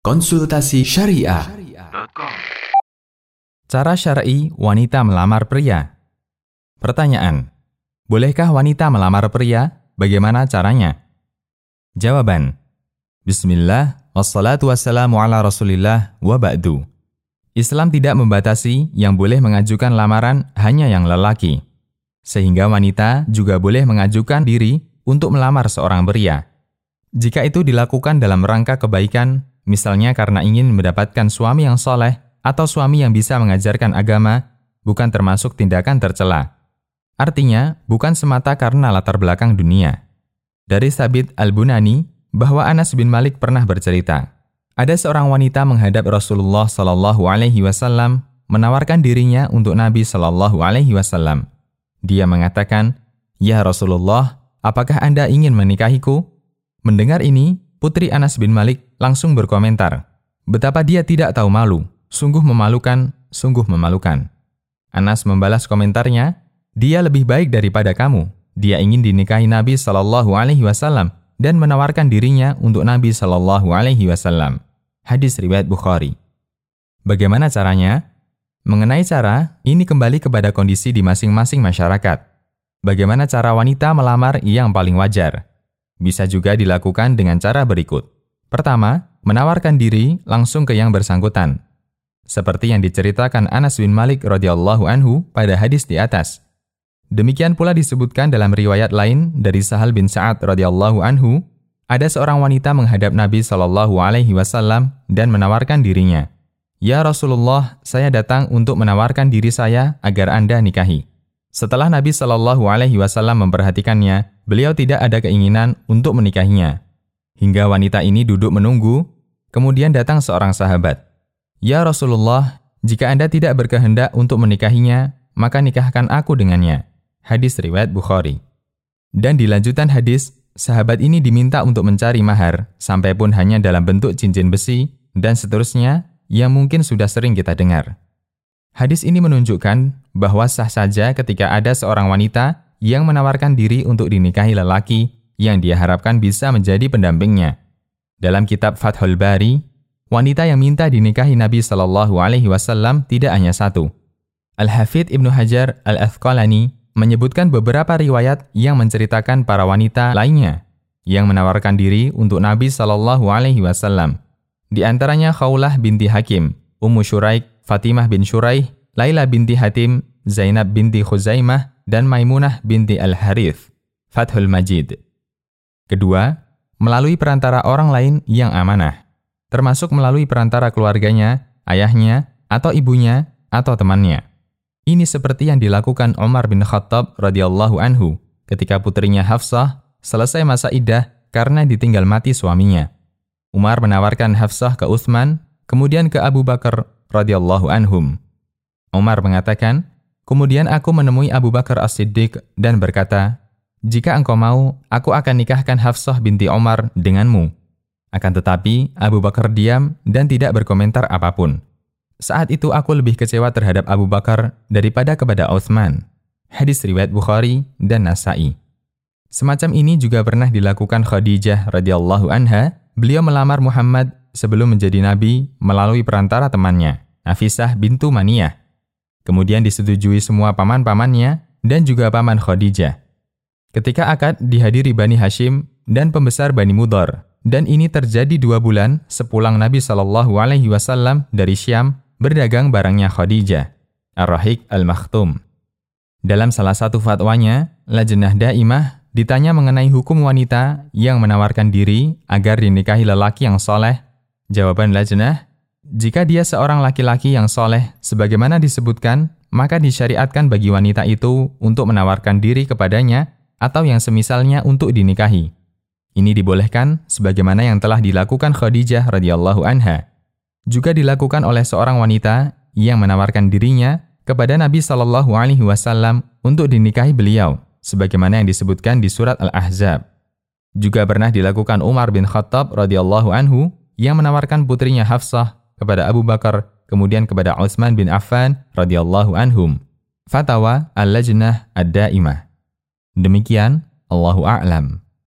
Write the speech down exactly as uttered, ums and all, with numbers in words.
Konsultasi Syariah. Cara syar'i wanita melamar pria. Pertanyaan: bolehkah wanita melamar pria? Bagaimana caranya? Jawaban: Bismillah, wassalatu wassalamu ala rasulillah, wa ba'du. Islam tidak membatasi yang boleh mengajukan lamaran hanya yang lelaki. Sehingga wanita juga boleh mengajukan diri untuk melamar seorang pria. Jika itu dilakukan dalam rangka kebaikan, misalnya karena ingin mendapatkan suami yang soleh atau suami yang bisa mengajarkan agama, bukan termasuk tindakan tercela. Artinya, bukan semata karena latar belakang dunia. Dari Thabit Al-Bunani, bahwa Anas bin Malik pernah bercerita, ada seorang wanita menghadap Rasulullah Shallallahu Alaihi Wasallam menawarkan dirinya untuk Nabi Shallallahu Alaihi Wasallam. Dia mengatakan, "Ya Rasulullah, apakah Anda ingin menikahiku?" Mendengar ini, putri Anas bin Malik langsung berkomentar, betapa dia tidak tahu malu, sungguh memalukan, sungguh memalukan. Anas membalas komentarnya, dia lebih baik daripada kamu. Dia ingin dinikahi Nabi Shallallahu Alaihi Wasallam dan menawarkan dirinya untuk Nabi Shallallahu Alaihi Wasallam. Hadis riwayat Bukhari. Bagaimana caranya? Mengenai cara, ini kembali kepada kondisi di masing-masing masyarakat. Bagaimana cara wanita melamar yang paling wajar? Bisa juga dilakukan dengan cara berikut. Pertama, menawarkan diri langsung ke yang bersangkutan. Seperti yang diceritakan Anas bin Malik radhiyallahu anhu pada hadis di atas. Demikian pula disebutkan dalam riwayat lain dari Sahal bin Sa'ad radhiyallahu anhu, ada seorang wanita menghadap Nabi Shallallahu Alaihi Wasallam dan menawarkan dirinya. Ya Rasulullah, saya datang untuk menawarkan diri saya agar Anda nikahi. Setelah Nabi Shallallahu Alaihi Wasallam memperhatikannya, beliau tidak ada keinginan untuk menikahinya. Hingga wanita ini duduk menunggu, kemudian datang seorang sahabat. Ya Rasulullah, jika Anda tidak berkehendak untuk menikahinya, maka nikahkan aku dengannya. Hadis riwayat Bukhari. Dan di lanjutan hadis, sahabat ini diminta untuk mencari mahar, sampai pun hanya dalam bentuk cincin besi, dan seterusnya, yang mungkin sudah sering kita dengar. Hadis ini menunjukkan bahwa sah saja ketika ada seorang wanita yang menawarkan diri untuk dinikahi lelaki yang dia harapkan bisa menjadi pendampingnya. Dalam kitab Fathul Bari, wanita yang minta dinikahi Nabi Shallallahu Alaihi Wasallam tidak hanya satu. Al-Hafidz Ibnu Hajar Al-Asqalani menyebutkan beberapa riwayat yang menceritakan para wanita lainnya yang menawarkan diri untuk Nabi Shallallahu Alaihi Wasallam. Di antaranya Khawlah binti Hakim, Ummu Syuraik, Fatimah bin Syuraih, Laila binti Hatim, Zainab binti Khuzaimah, dan Maimunah binti Al-Harith. Fathul Majid. Kedua, melalui perantara orang lain yang amanah, termasuk melalui perantara keluarganya, ayahnya, atau ibunya, atau temannya. Ini seperti yang dilakukan Umar bin Khattab radhiyallahu anhu ketika putrinya Hafsah selesai masa iddah karena ditinggal mati suaminya. Umar menawarkan Hafsah ke Utsman, kemudian ke Abu Bakar radhiyallahu anhum. Umar mengatakan, kemudian aku menemui Abu Bakar As-Siddiq dan berkata, jika engkau mau, aku akan nikahkan Hafsah binti Umar denganmu. Akan tetapi, Abu Bakar diam dan tidak berkomentar apapun. Saat itu aku lebih kecewa terhadap Abu Bakar daripada kepada Utsman. Hadis riwayat Bukhari dan Nasa'i. Semacam ini juga pernah dilakukan Khadijah radhiyallahu anha. Beliau melamar Muhammad sebelum menjadi nabi melalui perantara temannya, Nafisah bintu Maniyah. Kemudian disetujui semua paman-pamannya dan juga paman Khadijah. Ketika akad dihadiri Bani Hashim dan pembesar Bani Mudhar, dan ini terjadi dua bulan sepulang Nabi Shallallahu Alaihi Wasallam dari Syam berdagang barangnya Khadijah, Ar-Rahiq Al-Makhtum. Dalam salah satu fatwanya, Lajnah Daimah ditanya mengenai hukum wanita yang menawarkan diri agar dinikahi lelaki yang soleh. Jawaban Lajnah, jika dia seorang laki-laki yang soleh, sebagaimana disebutkan, maka disyariatkan bagi wanita itu untuk menawarkan diri kepadanya atau yang semisalnya untuk dinikahi. Ini dibolehkan sebagaimana yang telah dilakukan Khadijah radhiyallahu anha. Juga dilakukan oleh seorang wanita yang menawarkan dirinya kepada Nabi Shallallahu Alaihi Wasallam untuk dinikahi beliau, sebagaimana yang disebutkan di surat Al-Ahzab. Juga pernah dilakukan Umar bin Khattab radhiyallahu anhu yang menawarkan putrinya Hafsah kepada Abu Bakar, kemudian kepada Utsman bin Affan radhiyallahu anhum. Fatwa Al-Lajnah Ad-Daimah. Demikian, Allahu a'lam.